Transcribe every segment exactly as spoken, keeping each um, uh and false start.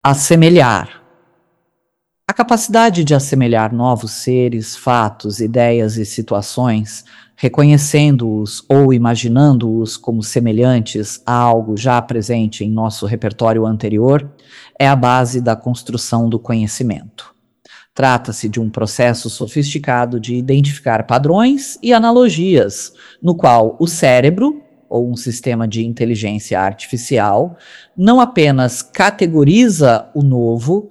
Assemelhar. A capacidade de assemelhar novos seres, fatos, ideias e situações, reconhecendo-os ou imaginando-os como semelhantes a algo já presente em nosso repertório anterior, é a base da construção do conhecimento. Trata-se de um processo sofisticado de identificar padrões e analogias, no qual o cérebro, ou um sistema de inteligência artificial, não apenas categoriza o novo,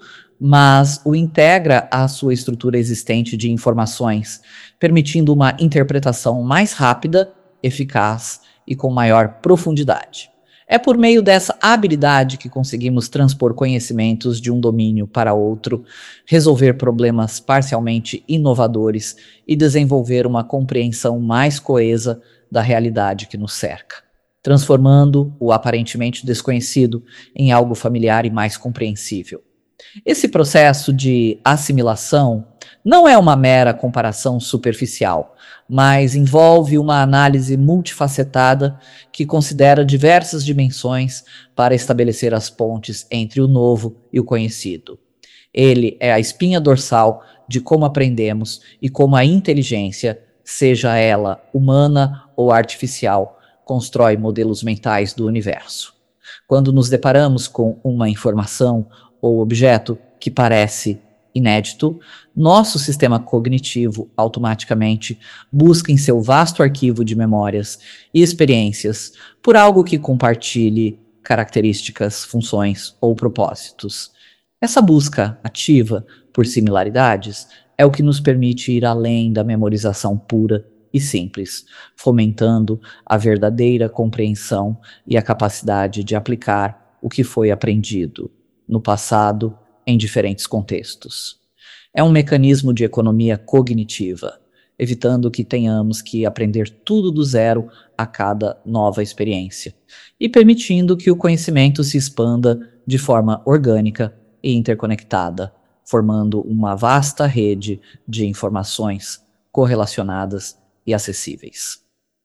mas o integra à sua estrutura existente de informações, permitindo uma interpretação mais rápida, eficaz e com maior profundidade. É por meio dessa habilidade que conseguimos transpor conhecimentos de um domínio para outro, resolver problemas parcialmente inovadores e desenvolver uma compreensão mais coesa da realidade que nos cerca, transformando o aparentemente desconhecido em algo familiar e mais compreensível. Esse processo de assimilação não é uma mera comparação superficial, mas envolve uma análise multifacetada que considera diversas dimensões para estabelecer as pontes entre o novo e o conhecido. Ele é a espinha dorsal de como aprendemos e como a inteligência, seja ela humana ou artificial, constrói modelos mentais do universo. Quando nos deparamos com uma informação ou objeto que parece inédito, nosso sistema cognitivo automaticamente busca em seu vasto arquivo de memórias e experiências por algo que compartilhe características, funções ou propósitos. Essa busca ativa por similaridades é o que nos permite ir além da memorização pura e simples, fomentando a verdadeira compreensão e a capacidade de aplicar o que foi aprendido no passado em diferentes contextos. É um mecanismo de economia cognitiva, evitando que tenhamos que aprender tudo do zero a cada nova experiência, e permitindo que o conhecimento se expanda de forma orgânica e interconectada, formando uma vasta rede de informações correlacionadas e acessíveis.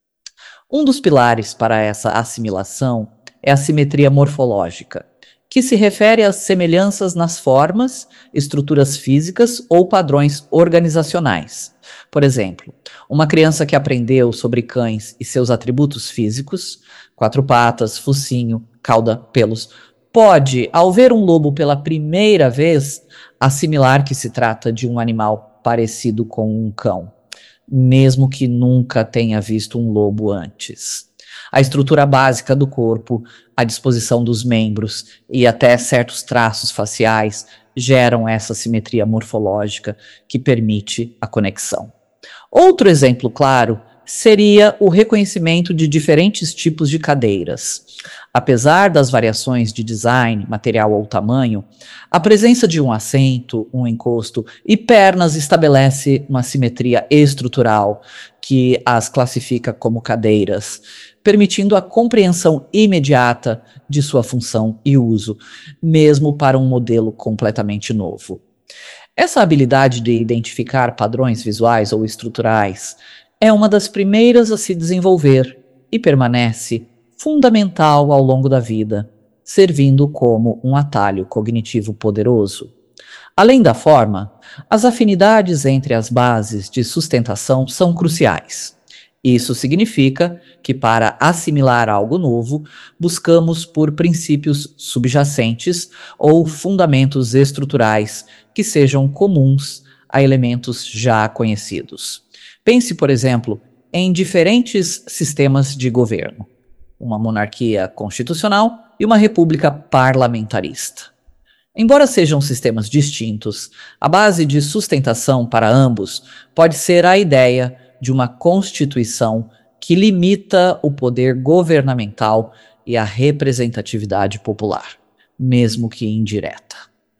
Um dos pilares para essa assimilação é a simetria morfológica, que se refere às semelhanças nas formas, estruturas físicas ou padrões organizacionais. Por exemplo, uma criança que aprendeu sobre cães e seus atributos físicos, quatro patas, focinho, cauda, pelos, pode, ao ver um lobo pela primeira vez, assimilar que se trata de um animal parecido com um cão, mesmo que nunca tenha visto um lobo antes. A estrutura básica do corpo, a disposição dos membros e até certos traços faciais geram essa simetria morfológica que permite a conexão. Outro exemplo claro seria o reconhecimento de diferentes tipos de cadeiras. Apesar das variações de design, material ou tamanho, a presença de um assento, um encosto e pernas estabelece uma simetria estrutural que as classifica como cadeiras, permitindo a compreensão imediata de sua função e uso, mesmo para um modelo completamente novo. Essa habilidade de identificar padrões visuais ou estruturais é uma das primeiras a se desenvolver e permanece fundamental ao longo da vida, servindo como um atalho cognitivo poderoso. Além da forma, as afinidades entre as bases de sustentação são cruciais. Isso significa que, para assimilar algo novo, buscamos por princípios subjacentes ou fundamentos estruturais que sejam comuns a elementos já conhecidos. Pense, por exemplo, em diferentes sistemas de governo, uma monarquia constitucional e uma república parlamentarista. Embora sejam sistemas distintos, a base de sustentação para ambos pode ser a ideia de uma constituição que limita o poder governamental e a representatividade popular, mesmo que indireta.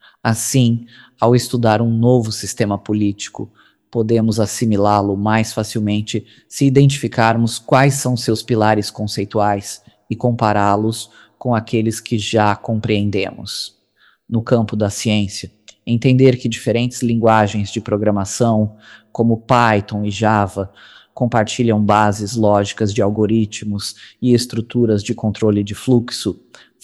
Assim, ao estudar um novo sistema político, podemos assimilá-lo mais facilmente se identificarmos quais são seus pilares conceituais e compará-los com aqueles que já compreendemos. No campo da ciência, entender que diferentes linguagens de programação, como Python e Java, compartilham bases lógicas de algoritmos e estruturas de controle de fluxo,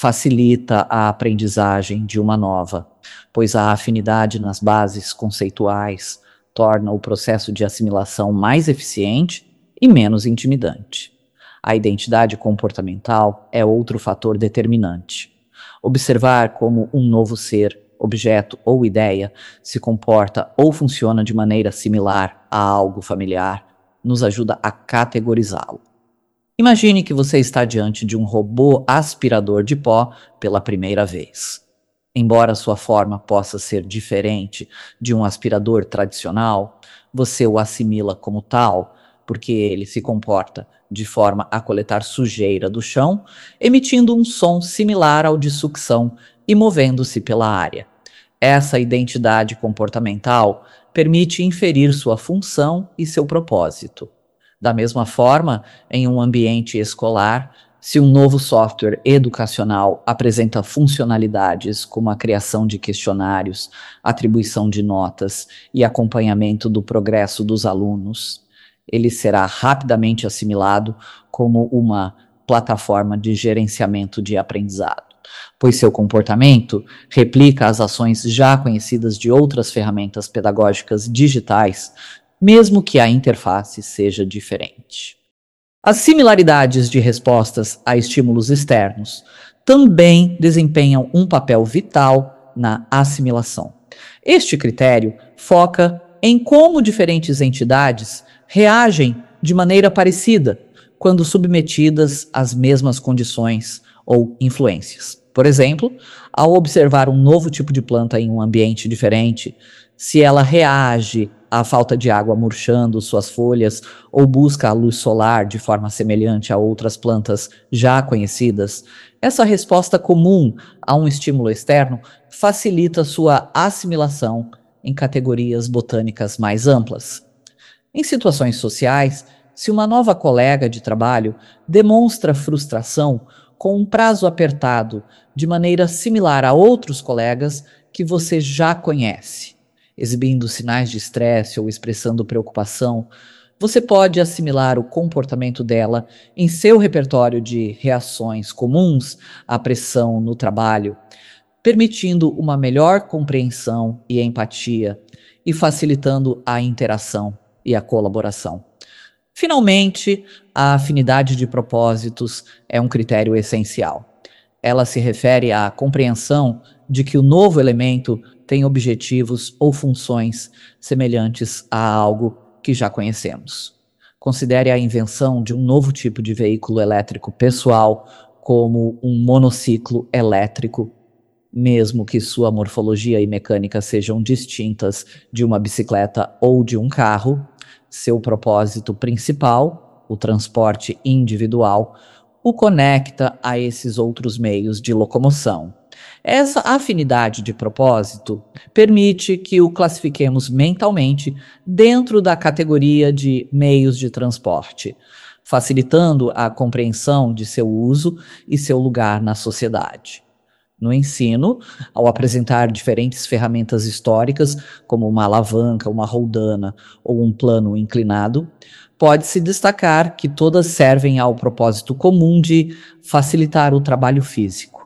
facilita a aprendizagem de uma nova, pois a afinidade nas bases conceituais torna o processo de assimilação mais eficiente e menos intimidante. A identidade comportamental é outro fator determinante. Observar como um novo ser, objeto ou ideia se comporta ou funciona de maneira similar a algo familiar nos ajuda a categorizá-lo. Imagine que você está diante de um robô aspirador de pó pela primeira vez. Embora sua forma possa ser diferente de um aspirador tradicional, você o assimila como tal, porque ele se comporta de forma a coletar sujeira do chão, emitindo um som similar ao de sucção e movendo-se pela área. Essa identidade comportamental permite inferir sua função e seu propósito. Da mesma forma, em um ambiente escolar, se um novo software educacional apresenta funcionalidades como a criação de questionários, atribuição de notas e acompanhamento do progresso dos alunos, ele será rapidamente assimilado como uma plataforma de gerenciamento de aprendizado, pois seu comportamento replica as ações já conhecidas de outras ferramentas pedagógicas digitais, mesmo que a interface seja diferente. As similaridades de respostas a estímulos externos também desempenham um papel vital na assimilação. Este critério foca em como diferentes entidades reagem de maneira parecida quando submetidas às mesmas condições ou influências. Por exemplo, ao observar um novo tipo de planta em um ambiente diferente, se ela reage à falta de água murchando suas folhas ou busca a luz solar de forma semelhante a outras plantas já conhecidas, essa resposta comum a um estímulo externo facilita sua assimilação em categorias botânicas mais amplas. Em situações sociais, se uma nova colega de trabalho demonstra frustração com um prazo apertado de maneira similar a outros colegas que você já conhece, exibindo sinais de estresse ou expressando preocupação, você pode assimilar o comportamento dela em seu repertório de reações comuns à pressão no trabalho, permitindo uma melhor compreensão e empatia e facilitando a interação e a colaboração. Finalmente, a afinidade de propósitos é um critério essencial. Ela se refere à compreensão de que o novo elemento tem objetivos ou funções semelhantes a algo que já conhecemos. Considere a invenção de um novo tipo de veículo elétrico pessoal como um monociclo elétrico, mesmo que sua morfologia e mecânica sejam distintas de uma bicicleta ou de um carro. Seu propósito principal, o transporte individual, o conecta a esses outros meios de locomoção. Essa afinidade de propósito permite que o classifiquemos mentalmente dentro da categoria de meios de transporte, facilitando a compreensão de seu uso e seu lugar na sociedade. No ensino, ao apresentar diferentes ferramentas históricas, como uma alavanca, uma roldana ou um plano inclinado, pode-se destacar que todas servem ao propósito comum de facilitar o trabalho físico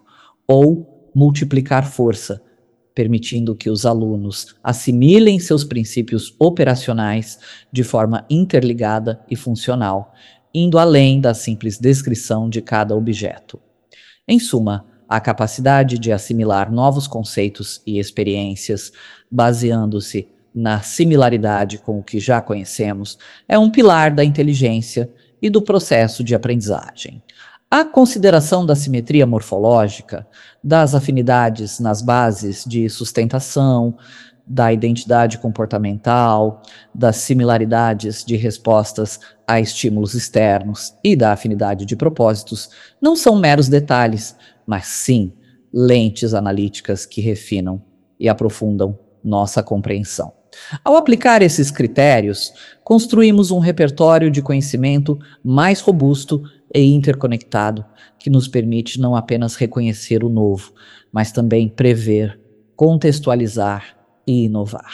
ou multiplicar força, permitindo que os alunos assimilem seus princípios operacionais de forma interligada e funcional, indo além da simples descrição de cada objeto. Em suma, a capacidade de assimilar novos conceitos e experiências, baseando-se na similaridade com o que já conhecemos, é um pilar da inteligência e do processo de aprendizagem. A consideração da simetria morfológica, das afinidades nas bases de sustentação, da identidade comportamental, das similaridades de respostas a estímulos externos e da afinidade de propósitos não são meros detalhes, mas sim lentes analíticas que refinam e aprofundam nossa compreensão. Ao aplicar esses critérios, construímos um repertório de conhecimento mais robusto e interconectado, que nos permite não apenas reconhecer o novo, mas também prever, contextualizar e inovar.